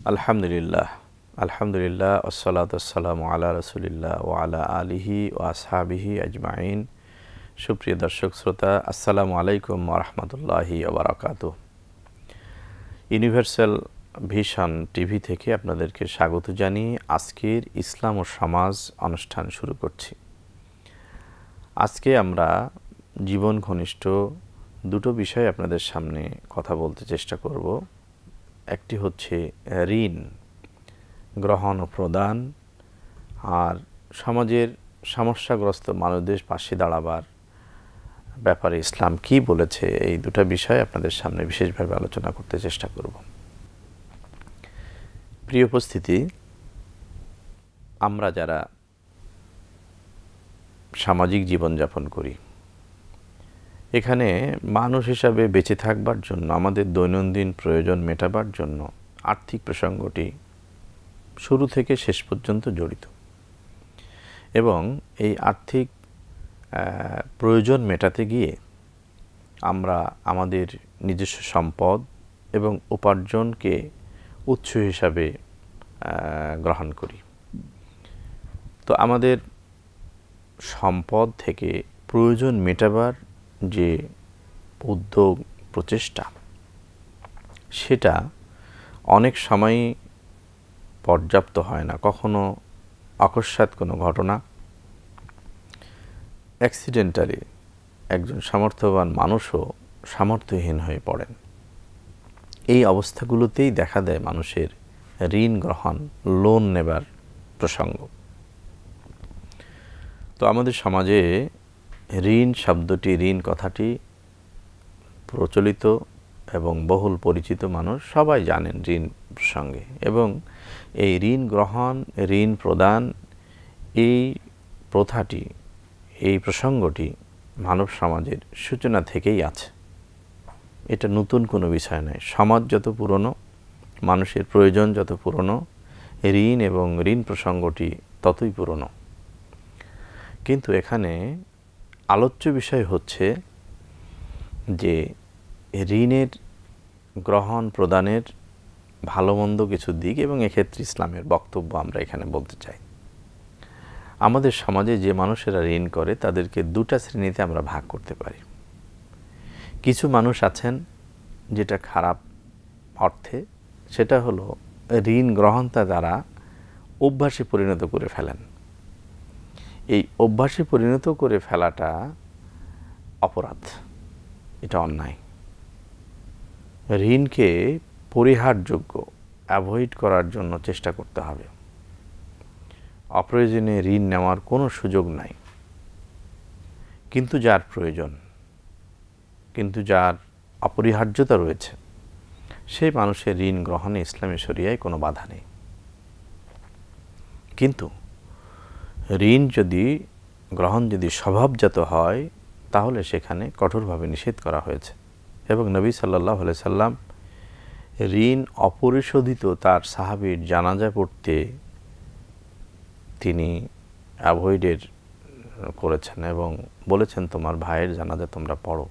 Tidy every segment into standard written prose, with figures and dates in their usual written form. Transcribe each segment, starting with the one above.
আলহামদুলিল্লাহ আলহামদুলিল্লাহ ওয়াসসালাতু ওয়াসসালামু আলা রাসূলিল্লাহ ওয়া আলা আলিহি ওয়া আসহাবিহি আজমাইন। সুপ্রিয় দর্শক শ্রোতা, আসসালামু আলাইকুম ওয়া রাহমাতুল্লাহি ওয়া বারাকাতুহু। ইউনিভার্সাল ভিশন টিভি থেকে আপনাদেরকে স্বাগত জানিয়ে আজকের ইসলাম ও সমাজ অনুষ্ঠান শুরু করছি। আজকে আমরা জীবন ঘনিষ্ঠ দুটো বিষয় আপনাদের সামনে কথা বলতে চেষ্টা করব। একটি হচ্ছে ঋণ গ্রহণ ও প্রদান, আর সমাজের সমস্যাগ্রস্ত মানুষদের পাশে দাঁড়াবার ব্যাপারে ইসলাম কি বলেছে, এই দুটো বিষয় আপনাদের সামনে বিশেষভাবে আলোচনা করতে চেষ্টা করব। প্রিয় উপস্থিতি, আমরা যারা সামাজিক জীবনযাপন করি, এখানে মানুষ হিসাবে বেঁচে থাকবার জন্য, আমাদের দৈনন্দিন প্রয়োজন মেটাবার জন্য আর্থিক প্রসঙ্গটি শুরু থেকে শেষ পর্যন্ত জড়িত, এবং এই আর্থিক প্রয়োজন মেটাতে গিয়ে আমরা আমাদের নিজস্ব সম্পদ এবং উপার্জনকে উৎস হিসাবে গ্রহণ করি। তো আমাদের সম্পদ থেকে প্রয়োজন মেটাবার যে উদ্যোগ প্রচেষ্টা, সেটা অনেক সময়ই পর্যাপ্ত হয় না। কখনো অকস্মাৎ কোনো ঘটনা, অ্যাক্সিডেন্টালি একজন সামর্থ্যবান মানুষও সামর্থ্যহীন হয়ে পড়েন। এই অবস্থাগুলোতেই দেখা দেয় মানুষের ঋণ গ্রহণ, লোন নেবার প্রসঙ্গ। তো আমাদের সমাজে ঋণ শব্দটি, ঋণ কথাটি প্রচলিত এবং বহুল পরিচিত, মানুষ সবাই জানেন ঋণ প্রসঙ্গে। এবং এই ঋণ গ্রহণ, ঋণ প্রদান, এই প্রথাটি, এই প্রসঙ্গটি মানব সমাজের সূচনা থেকেই আছে। এটা নতুন কোনো বিষয় নয়। সমাজ যত পুরনো, মানুষের প্রয়োজন যত পুরনো, ঋণ এবং ঋণ প্রসঙ্গটি ততই পুরনো। কিন্তু এখানে আলোচ্য বিষয় হচ্ছে যে ঋণের গ্রহণ প্রদানের ভালো মন্দ কিছু দিক, এবং এক্ষেত্রে ইসলামের বক্তব্য আমরা এখানে বলতে চাই। আমাদের সমাজে যে মানুষেরা ঋণ করে, তাদেরকে দুটা শ্রেণীতে আমরা ভাগ করতে পারি। কিছু মানুষ আছেন যেটা খারাপ অর্থে, সেটা হলো ঋণ গ্রহণটা তারা অভ্যাসে পরিণত করে ফেলেন। এই অভ্যাসে পরিণত করে ফেলাটা অপরাধ, এটা অন্যায়। ঋণকে পরিহারযোগ্য, অ্যাভয়েড করার জন্য চেষ্টা করতে হবে। অপ্রয়োজনে ঋণ নেওয়ার কোনো সুযোগ নাই। কিন্তু যার প্রয়োজন, কিন্তু যার অপরিহার্যতা রয়েছে, সেই মানুষের ঋণ গ্রহণে ইসলামী শরিয়ায় কোনো বাধা নেই। কিন্তু ঋণ গ্রহণ যদি স্বভাবজাত হয়, তাহলে সেখানে কঠোরভাবে নিষেধ করা হয়েছে। এবং নবী সাল্লাল্লাহু আলাইহি সাল্লাম ঋণ অপরিশোধিত তার সাহাবীর জানাজা পড়তে তিনি অ্যাভয়েডের করেছেন এবং বলেছেন, তোমার ভাইয়ের জানাজা তোমরা পড়ো।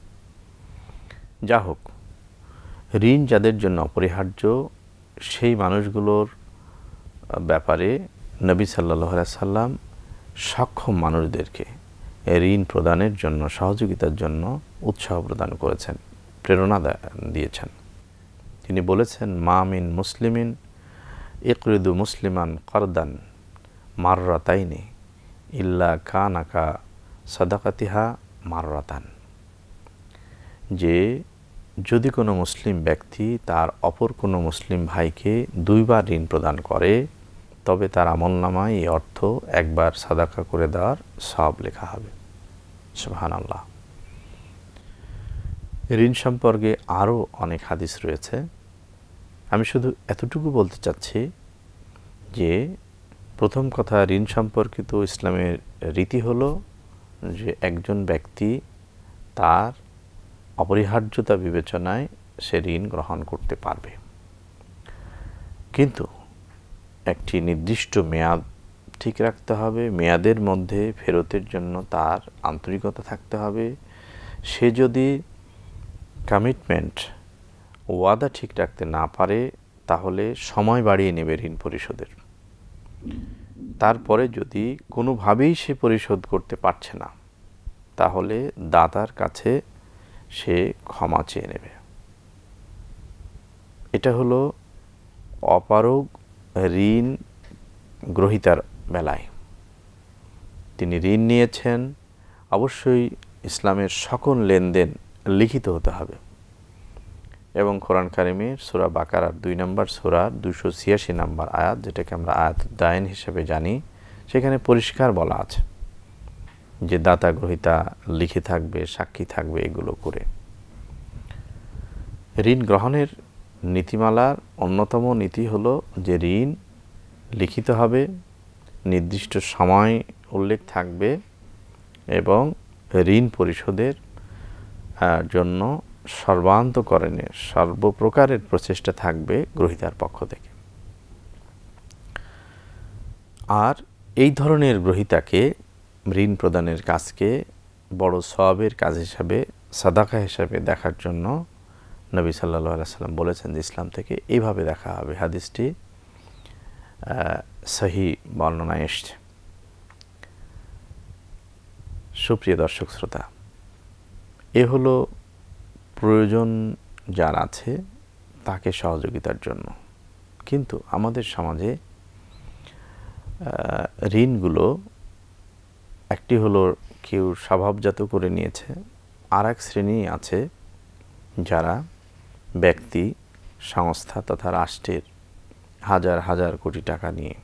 যা হোক, ঋণ যাদের জন্য অপরিহার্য, সেই মানুষগুলোর ব্যাপারে নবী সাল্লাল্লাহু আলাইহি সাল্লাম সক্ষম মানুষদেরকে ঋণ প্রদানের জন্য, সহযোগিতার জন্য উৎসাহ প্রদান করেছেন, প্রেরণা দিয়েছেন। তিনি বলেছেন, মা মিন মুসলিমিন ইকরিদু মুসলিমান করদান মাররাতাইনি ইল্লা কানাকা সাদাকাতিহা মাররাতান। যে যদি কোনো মুসলিম ব্যক্তি তার অপর কোনো মুসলিম ভাইকে দুইবার ঋণ প্রদান করে, তবে তার আমলনামায় এই অর্থ একবার সাদাকা করে দেওয়ার সওয়াব লেখা হবে। সুবহানাল্লাহ। ঋণ সম্পর্কে আরও অনেক হাদিস রয়েছে। আমি শুধু এতটুকু বলতে চাচ্ছি যে প্রথম কথা, ঋণ সম্পর্কিত ইসলামের রীতি হলো যে একজন ব্যক্তি তার অপরিহার্যতা বিবেচনায় সে ঋণ গ্রহণ করতে পারবে, কিন্তু একটি নির্দিষ্ট মেয়াদ ঠিক রাখতে হবে। মেয়াদের মধ্যে ফেরতের জন্য তার আন্তরিকতা থাকতে হবে। সে যদি কমিটমেন্ট, ওয়াদা ঠিক রাখতে না পারে, তাহলে সময় বাড়িয়ে নেবে ঋণ পরিশোধের। তারপরে যদি কোনোভাবেই সে পরিশোধ করতে পারছে না, তাহলে দাতার কাছে সে ক্ষমা চেয়ে নেবে। এটা হলো অপারগ ঋণ গ্রহীতার বেলায়। তিনি ঋণ নিয়েছেন, অবশ্যই ইসলামের সকল লেনদেন লিখিত হতে হবে। এবং কোরআন কারিমের সূরা বাকারার 2 নম্বর সূরার 286 নম্বর আয়াত, যেটাকে আমরা আয়াতুদ দায়ন হিসেবে জানি, সেখানে পরিষ্কার বলা আছে যে দাতা গ্রহীতা লিখে থাকবে, সাক্ষী থাকবে, এগুলো করে। ঋণ গ্রহণের নীতিমালার অন্যতম নীতি হলো যে ঋণ লিখিত হবে, নির্দিষ্ট সময় উল্লেখ থাকবে এবং ঋণ পরিশোধের জন্য সর্বান্তকরণে সর্বপ্রকারের প্রচেষ্টা থাকবে গ্রহীতার পক্ষ থেকে। আর এই ধরনের গ্রহীতাকে ঋণ প্রদানের কাজকে বড় সওয়াবের কাজ হিসাবে, সাদাকা হিসাবে দেখার জন্য নবী সাল্লাল্লাহু আলাইহি সাল্লাম বলেছেন যে ইসলাম থেকে এইভাবে দেখা হবে। হাদিসটি সহিহ বর্ণনায় এসছে। সুপ্রিয় দর্শক শ্রোতা, এ হলো প্রয়োজন যার আছে তাকে সহযোগিতার জন্য। কিন্তু আমাদের সমাজে ঋণগুলো একটি হলো কেউ স্বভাবজাত করে নিয়েছে, আর এক শ্রেণী আছে যারা ব্যক্তি, সংস্থা তথা রাষ্ট্রের হাজার হাজার কোটি টাকা নিয়ে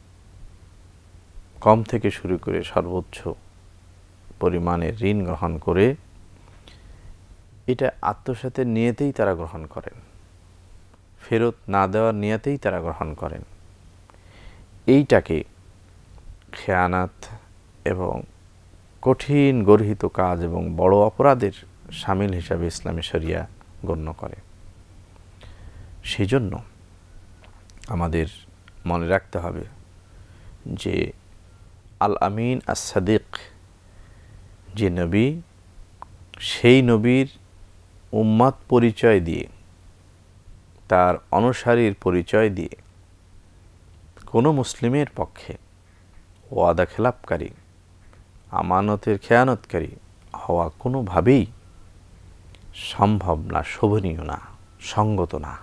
কম থেকে শুরু করে সর্বোচ্চ পরিমাণের ঋণ গ্রহণ করে এটা আত্মসাতের নিয়তেই তারা গ্রহণ করেন, ফেরত না দেওয়ার নিয়তেই তারা গ্রহণ করেন। এইটাকে খেয়ানাত এবং কঠিন গর্হিত কাজ এবং বড় অপরাধের শামিল হিসাবে ইসলামী শরিয়া গণ্য করে। সেই জন্য আমাদের মনে রাখতে হবে যে আল আমিন আস সাদিক যে নবী, সেই নবীর উম্মাত পরিচয় দিয়ে, তার অনুসারীর পরিচয় দিয়ে কোনো মুসলিমের পক্ষে ওয়াদা খেলাপকারী, আমানতের খেয়ানতকারী হওয়া কোনোভাবেই সম্ভব না, শোভনীয় না, সঙ্গত না।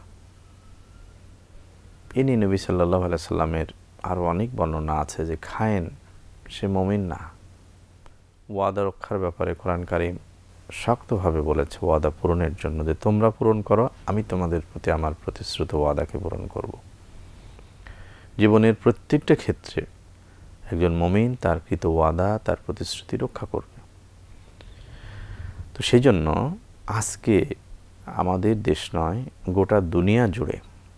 ইনি নবী সাল্লাল্লাহু আলাইহি সাল্লামের আরও অনেক বর্ণনা আছে যে খায়েন সে মুমিন না। ওয়াদা রক্ষার ব্যাপারে কোরআন কারীম শক্তভাবে বলেছে ওয়াদা পূরণের জন্য, যে তোমরা পূরণ করো, আমি তোমাদের প্রতি আমার প্রতিশ্রুত ওয়াদাকে পূরণ করব। জীবনের প্রত্যেকটা ক্ষেত্রে একজন মুমিন তার কৃত ওয়াদা, তার প্রতিশ্রুতি রক্ষা করবে। তো সেই জন্য আজকে আমাদের দেশ নয়, গোটা দুনিয়া জুড়ে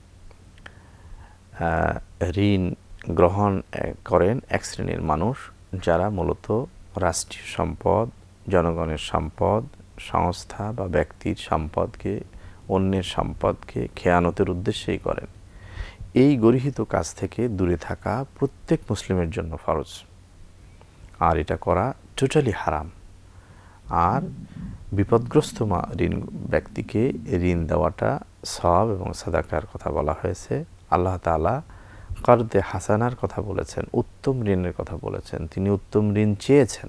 ঋণ গ্রহণ করেন এক শ্রেণীর মানুষ, যারা মূলত রাষ্ট্রীয় সম্পদ, জনগণের সম্পদ, সংস্থা বা ব্যক্তির সম্পদকে, অন্যের সম্পদকে খেয়ানতের উদ্দেশ্যেই করেন। এই গর্হিত কাজ থেকে দূরে থাকা প্রত্যেক মুসলিমের জন্য ফরজ, আর এটা করা টোটালি হারাম। আর বিপদগ্রস্ত ঋণ ব্যক্তিকে ঋণ দেওয়াটা সওয়াব এবং সাদাকার কথা বলা হয়েছে। আল্লাহ তাআলা কর্দে হাসানার কথা বলেছেন, উত্তম ঋণের কথা বলেছেন। তিনি উত্তম ঋণ চেয়েছেন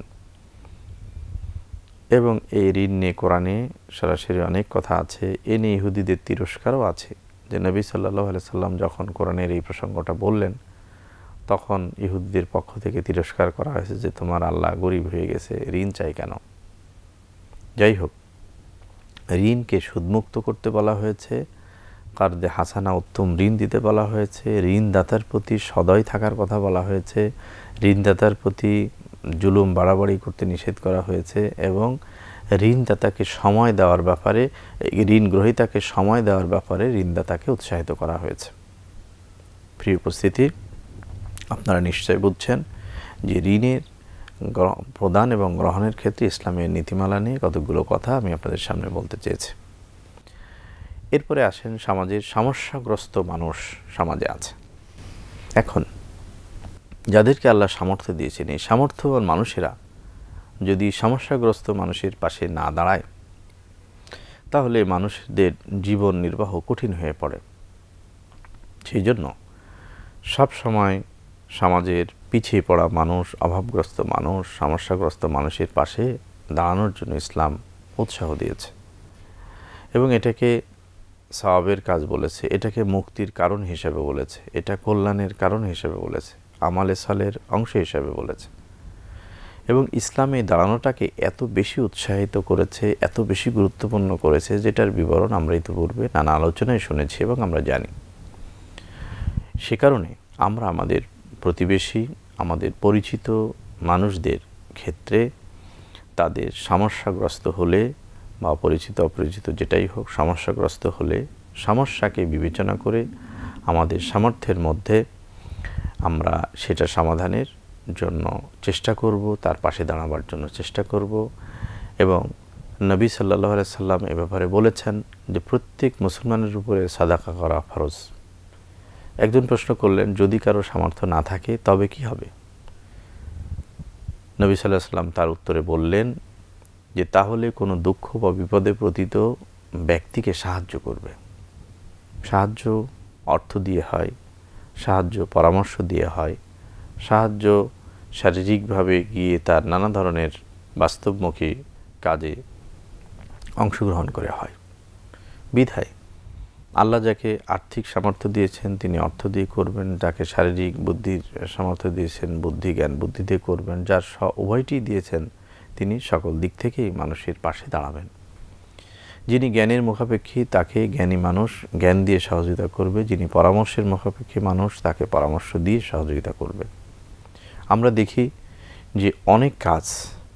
এবং এই ঋণ নিয়ে কোরআনে সরাসরি অনেক কথা আছে। এ নিয়ে ইহুদিদের তিরস্কারও আছে, যে নবী সাল্লাল্লাহু আলাইহি সাল্লাম যখন কোরআনের এই প্রসঙ্গটা বললেন, তখন ইহুদিদের পক্ষ থেকে তিরস্কার করা হয়েছে যে তোমার আল্লাহ গরিব হয়ে গেছে, ঋণ চাই কেন। যাই হোক, ঋণকে সুদমুক্ত করতে বলা হয়েছে, কার্দে হাসানা উত্তম ঋণ দিতে বলা হয়েছে, ঋণদাতার প্রতি সদয় থাকার কথা বলা হয়েছে, ঋণদাতার প্রতি জুলুম বাড়াবাড়ি করতে নিষেধ করা হয়েছে এবং ঋণদাতাকে সময় দেওয়ার ব্যাপারে, ঋণ গ্রহীতাকে সময় দেওয়ার ব্যাপারে ঋণদাতাকে উৎসাহিত করা হয়েছে। প্রিয় উপস্থিতি, আপনারা নিশ্চয় বুঝছেন যে ঋণের প্রদান এবং গ্রহণের ক্ষেত্রে ইসলামের নীতিমালা নিয়ে কতগুলো কথা আমি আপনাদের সামনে বলতে চেয়েছি। এরপরে আসেন সমাজের সমস্যাগ্রস্ত মানুষ সমাজে আছে। এখন যাদেরকে আল্লাহ সামর্থ্য দিয়েছেন, এই সামর্থ্যবান মানুষেরা যদি সমস্যাগ্রস্ত মানুষের পাশে না দাঁড়ায়, তাহলে মানুষদের জীবন নির্বাহ কঠিন হয়ে পড়ে। সেই জন্য সবসময় সমাজের পিছিয়ে পড়া মানুষ, অভাবগ্রস্ত মানুষ, সমস্যাগ্রস্ত মানুষের পাশে দাঁড়ানোর জন্য ইসলাম উৎসাহ দিয়েছে এবং এটাকে সওয়াবের কাজ বলেছে, এটাকে মুক্তির কারণ হিসেবে বলেছে, এটা কল্যাণের কারণ হিসেবে বলেছে, আমালে সালের অংশ হিসেবে বলেছে। এবং ইসলামে দাঁড়ানোটাকে এত বেশি উৎসাহিত করেছে, এত বেশি গুরুত্বপূর্ণ করেছে, যেটার বিবরণ আমরা ইতিপূর্বে নানা আলোচনায় শুনেছি এবং আমরা জানি। সে কারণে আমরা আমাদের প্রতিবেশী, আমাদের পরিচিত মানুষদের ক্ষেত্রে তাদের সমস্যাগ্রস্ত হলে বা পরিচিত অপরিচিত যেটাই হোক, সমস্যাগ্রস্ত হলে সমস্যাকে বিবেচনা করে আমাদের সামর্থ্যের মধ্যে আমরা সেটা সমাধানের জন্য চেষ্টা করব, তার পাশে দাঁড়াবার জন্য চেষ্টা করব। এবং নবী সাল্লাল্লাহু আলাইহি সাল্লাম এ ব্যাপারে বলেছেন যে প্রত্যেক মুসলমানের উপরে সাদাকা করা ফরজ। একজন প্রশ্ন করলেন, যদি কারো সামর্থ্য না থাকে তবে কি হবে? নবী সাল্লাল্লাহু আলাইহি সাল্লাম তার উত্তরে বললেন যে তাহলে কোনো দুঃখ বা বিপদে পতিত ব্যক্তিকে সাহায্য করবে। সাহায্য অর্থ দিয়ে হয়, সাহায্য পরামর্শ দিয়ে হয়, সাহায্য শারীরিকভাবে গিয়ে তার নানা ধরনের বাস্তবমুখী কাজে অংশগ্রহণ করে হয়। বিধায় আল্লাহ যাকে আর্থিক সামর্থ্য দিয়েছেন তিনি অর্থ দিয়ে করবেন, যাকে শারীরিক বুদ্ধির সামর্থ্য দিয়েছেন বুদ্ধি জ্ঞান বুদ্ধি দিয়ে করবেন, যার উভয়টি দিয়েছেন তিনি সকল দিক থেকেই মানুষের পাশে দাঁড়াবেন। যিনি জ্ঞানের মুখাপেক্ষী তাকে জ্ঞানী মানুষ জ্ঞান দিয়ে সহযোগিতা করবে, যিনি পরামর্শের মুখাপেক্ষী মানুষ তাকে পরামর্শ দিয়ে সহযোগিতা করবে। আমরা দেখি যে অনেক কাজ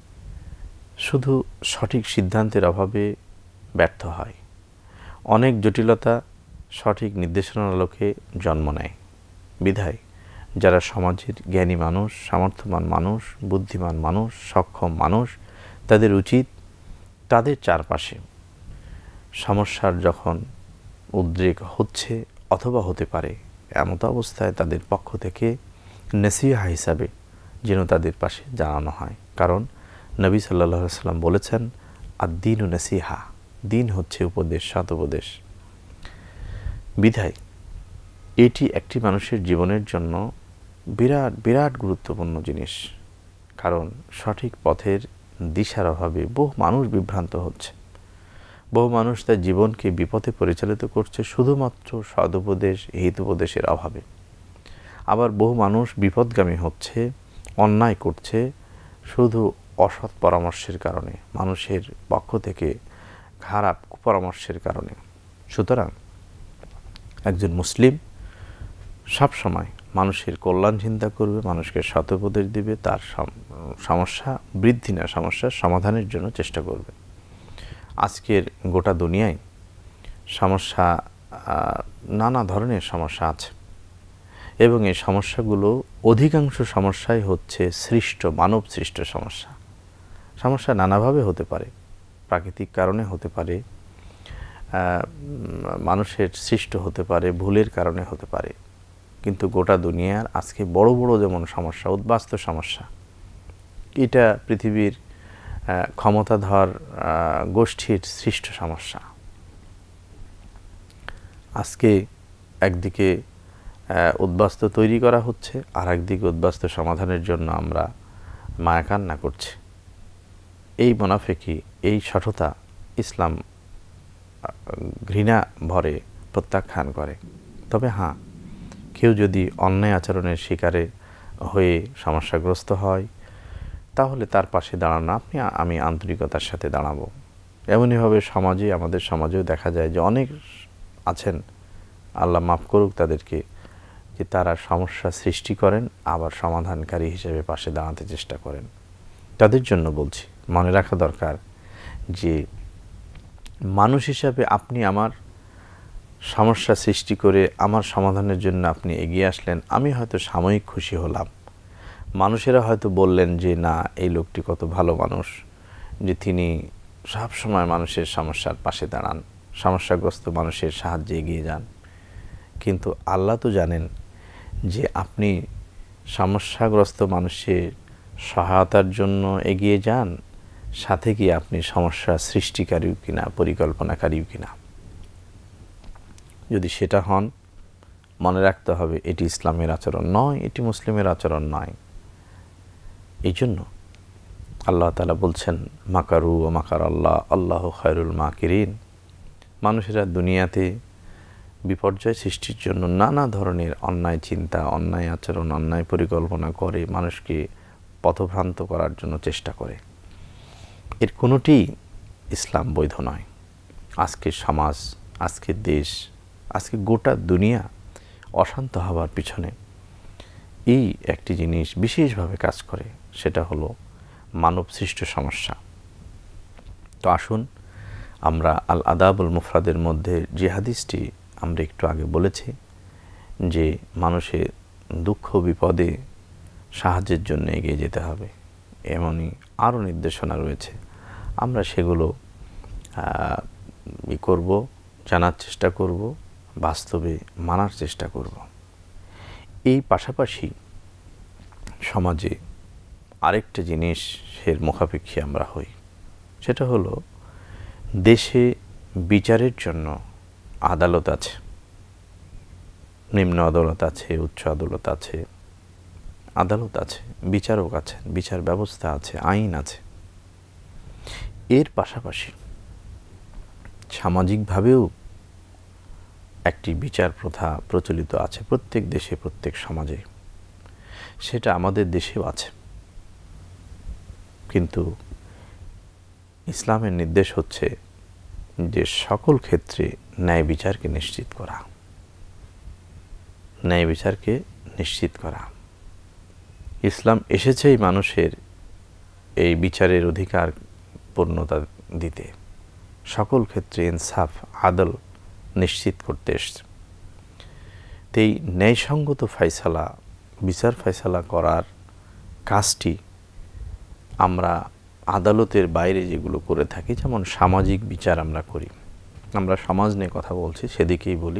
শুধু সঠিক সিদ্ধান্তের অভাবে ব্যর্থ হয়, অনেক জটিলতা সঠিক নির্দেশনার আলোকে জন্ম নেয়। বিধায় যারা সমাজের জ্ঞানী মানুষ, সামর্থ্যবান মানুষ, বুদ্ধিমান মানুষ, সক্ষম মানুষ, তাদের উচিত তাদের চারপাশে সমস্যার যখন উদ্রেক হচ্ছে অথবা হতে পারে এমত অবস্থায় তাদের পক্ষ থেকে নসিহা হিসাবে যেন তাদের পাশে জানানো হয়। কারণ নবী সাল্লাল্লাহু আলাইহি সাল্লাম বলেছেন, আদ-দীনু নসিহা, দিন হচ্ছে উপদেশ, সৎ উপদেশ। বিধায় এটি একটি মানুষের জীবনের জন্য বিরাট বিরাট গুরুত্বপূর্ণ জিনিস। কারণ সঠিক পথের দিশার অভাবে বহু মানুষ বিভ্রান্ত হচ্ছে, বহু মানুষ তার জীবনকে বিপথে পরিচালিত করছে শুধুমাত্র সদুপদেশ হিতোপদেশের অভাবে। আবার বহু মানুষ বিপদগামী হচ্ছে, অন্যায় করছে শুধু অসৎ পরামর্শের কারণে, মানুষের পক্ষ থেকে খারাপ পরামর্শের কারণে। সুতরাং একজন মুসলিম সবসময় মানুষের কল্যাণ চিন্তা করবে, মানুষকে সৎ উপদেশ দিবে, তার সমস্যা বৃদ্ধি না সমস্যার সমাধানের জন্য চেষ্টা করবে। আজকের গোটা দুনিয়ায় সমস্যা, নানা ধরনের সমস্যা আছে এবং এই সমস্যাগুলো অধিকাংশ সমস্যাই হচ্ছে সৃষ্ট, মানব সৃষ্ট সমস্যা। সমস্যা নানাভাবে হতে পারে, প্রাকৃতিক কারণে হতে পারে, মানুষের সৃষ্ট হতে পারে, ভুলের কারণে হতে পারে। কিন্তু গোটা দুনিয়ার আজকে বড় বড় যেমন সমস্যা, উদ্বাস্তু সমস্যা, এটা পৃথিবীর ক্ষমতাধর গোষ্ঠীর সৃষ্ট সমস্যা। আজকে একদিকে উদ্বাস্তু তৈরি করা হচ্ছে, আর একদিকে উদ্বাস্তু সমাধানের জন্য আমরা মায়াকান্না করছি। এই মুনাফিকি, এই সঠতা ইসলাম ঘৃণা ভরে প্রত্যাখ্যান করে। তবে হ্যাঁ, কেউ যদি অন্যায় আচরণের শিকারে হয়ে সমস্যাগ্রস্ত হয় তাহলে তার পাশে দাঁড়ানো আমি আন্তরিকতার সাথে দাঁড়াবো। এমনইভাবে সমাজে, আমাদের সমাজেও দেখা যায় যে অনেক আছেন, আল্লাহ মাফ করুক তাদেরকে, যে তারা সমস্যা সৃষ্টি করেন আবার সমাধানকারী হিসেবে পাশে দাঁড়াতে চেষ্টা করেন। তাদের জন্য বলছি, মনে রাখা দরকার যে মানুষ হিসাবে আপনি আমার সমস্যা সৃষ্টি করে আমার সমাধানের জন্য আপনি এগিয়ে আসলেন, আমি হয়তো সাময়িক খুশি হলাম, মানুষেরা হয়তো বললেন যে না, এই লোকটি কত ভালো মানুষ, যে তিনি সব সময় মানুষের সমস্যার পাশে দাঁড়ান, সমস্যাগ্রস্ত মানুষের সাহায্যে এগিয়ে যান। কিন্তু আল্লাহ তো জানেন যে আপনি সমস্যাগ্রস্ত মানুষের সহায়তার জন্য এগিয়ে যান, সাথে কি আপনি সমস্যা সৃষ্টিকারীও কিনা, পরিকল্পনাকারীও কিনা। যদি সেটা হন, মনে রাখতে হবে এটি ইসলামের আচরণ নয়, এটি মুসলিমের আচরণ নয়। এই জন্য আল্লাহ তাআলা বলছেন মাকারু ও মাকার আল্লাহ আল্লাহু খায়রুল মাকিরিন। মানুষেরা দুনিয়াতে বিপর্যয় সৃষ্টির জন্য নানা ধরনের অন্যায় চিন্তা, অন্যায় আচরণ, অন্যায় পরিকল্পনা করে মানুষকে পথভ্রান্ত করার জন্য চেষ্টা করে। এর কোনোটি ইসলাম বৈধ নয়। আজকের সমাজ, আজকের দেশ, আজকে গোটা দুনিয়া অশান্ত হওয়ার পিছনে এই একটি জিনিস বিশেষভাবে কাজ করে, সেটা হলো মানব সৃষ্ট সমস্যা। তো আসুন আমরা আল আদাবুল মুফরাদের মধ্যে যে হাদিসটি আমরা একটু আগে বলেছি যে মানুষের দুঃখ বিপদে সাহায্যের জন্য এগিয়ে যেতে হবে, এমনই আরও নির্দেশনা রয়েছে। আমরা সেগুলো করব, জানার চেষ্টা করব, বাস্তবে মানার চেষ্টা করব। এই পাশাপাশি সমাজে আরেকটা জিনিসের মুখাপেক্ষী আমরা হই, সেটা হলো দেশে বিচারের জন্য আদালত আছে, নিম্ন আদালত আছে, উচ্চ আদালত আছে, আদালত আছে, বিচারক আছেন, বিচার ব্যবস্থা আছে, আইন আছে। এর পাশাপাশি সামাজিকভাবেও একটি বিচার প্রথা প্রচলিত আছে প্রত্যেক দেশে, প্রত্যেক সমাজে। সেটা আমাদের দেশেও আছে, কিন্তু ইসলামের নির্দেশ হচ্ছে যে সকল ক্ষেত্রে ন্যায় বিচারকে নিশ্চিত করা, ন্যায় বিচারকে নিশ্চিত করা। ইসলাম এসেছেই মানুষের এই বিচারের অধিকার পূর্ণতা দিতে, সকল ক্ষেত্রে ইনসাফ, আদল নিশ্চিত করতে এসছে। তো এই ন্যায়সঙ্গত ফয়সালা, বিচার ফয়সালা করার কাজটি আমরা আদালতের বাইরে যেগুলো করে থাকি, যেমন সামাজিক বিচার আমরা করি, আমরা সমাজ নিয়ে কথা বলছি সেদিকেই বলি,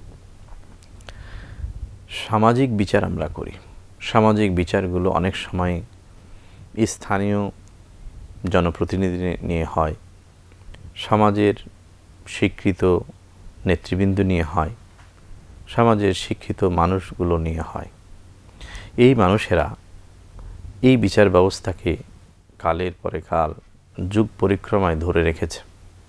সামাজিক বিচার আমরা করি। সামাজিক বিচারগুলো অনেক সময় স্থানীয় জনপ্রতিনিধি নিয়ে হয়, সমাজের স্বীকৃত নেতৃবৃন্দ নিয়ে হয়, সমাজের শিক্ষিত মানুষগুলো নিয়ে হয়। এই মানুষেরা এই বিচার ব্যবস্থাকে কালের পরে কাল, যুগ পরিক্রমায় ধরে রেখেছে।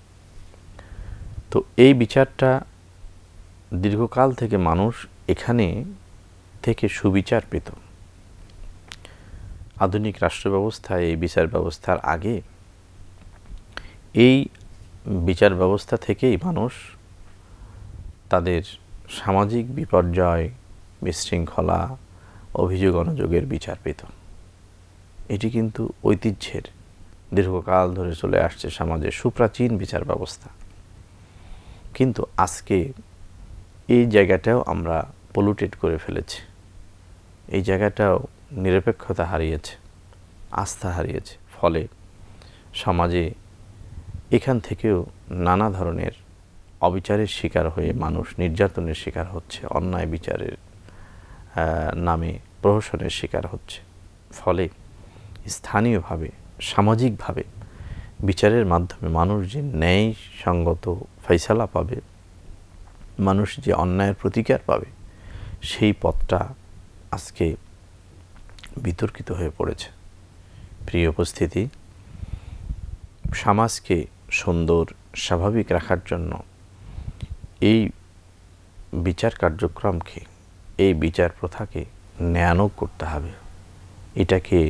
তো এই বিচারটা দীর্ঘকাল থেকে মানুষ এখানে থেকে সুবিচার পেত। আধুনিক রাষ্ট্র ব্যবস্থায় এই বিচার ব্যবস্থার আগে এই বিচার ব্যবস্থা থেকেই মানুষ তাদের সামাজিক বিপর্যয়, বিশৃঙ্খলা, অভিযোগ অনযোগের বিচার পেত। এটি কিন্তু ঐতিহ্যের, দীর্ঘকাল ধরে চলে আসছে সমাজের সুপ্রাচীন বিচার ব্যবস্থা। কিন্তু আজকে এই জায়গাটাও আমরা পলিউটেড করে ফেলেছি, এই জায়গাটাও নিরপেক্ষতা হারিয়েছে, আস্থা হারিয়েছে। ফলে সমাজে এখান থেকেও নানা ধরনের অবিচারের শিকার হয়ে মানুষ নির্যাতনের শিকার হচ্ছে, অন্যায় বিচারের নামে প্রহসনের শিকার হচ্ছে। ফলে স্থানীয়ভাবে, সামাজিকভাবে বিচারের মাধ্যমে মানুষ যে ন্যায়সঙ্গত ফয়সালা পাবে, মানুষ যে অন্যায়ের প্রতিকার পাবে, সেই পথটা আজকে বিতর্কিত হয়ে পড়েছে। প্রিয় উপস্থিতি, সমাজকে সুন্দর, স্বাভাবিক রাখার জন্য এই বিচার কার্যক্রমকে, এই বিচার প্রথাকে ন্যায়ানক করতে হবে, এটাকে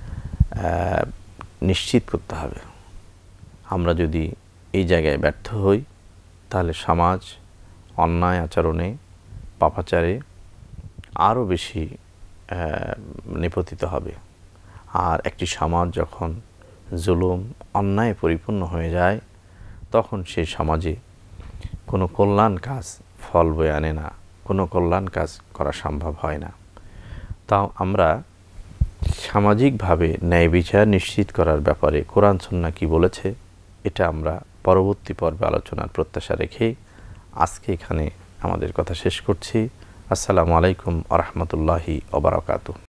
নিশ্চিত করতে হবে। আমরা যদি এই জায়গায় ব্যর্থ হই, তাহলে সমাজ অন্যায় আচরণে, পাপাচারে আরও বেশি নিপতিত হবে। আর একটি সমাজ যখন জুলুম, অন্যায় পরিপূর্ণ হয়ে যায়, তখন সেই সমাজে কোনো কল্যাণ কাজ ফল বয়ে আনে না, কোনো কল্যাণ কাজ করা সম্ভব হয় না। তাও আমরা সামাজিকভাবে ন্যায় বিচার নিশ্চিত করার ব্যাপারে কোরআন সুন্নাহ কি বলেছে, এটা আমরা পরবর্তী পর্বে আলোচনার প্রত্যাশা রেখে আজকে এখানে আমাদের কথা শেষ করছি। আসসালামু আলাইকুম ওয়া রাহমাতুল্লাহি ওয়া বারাকাতুহু।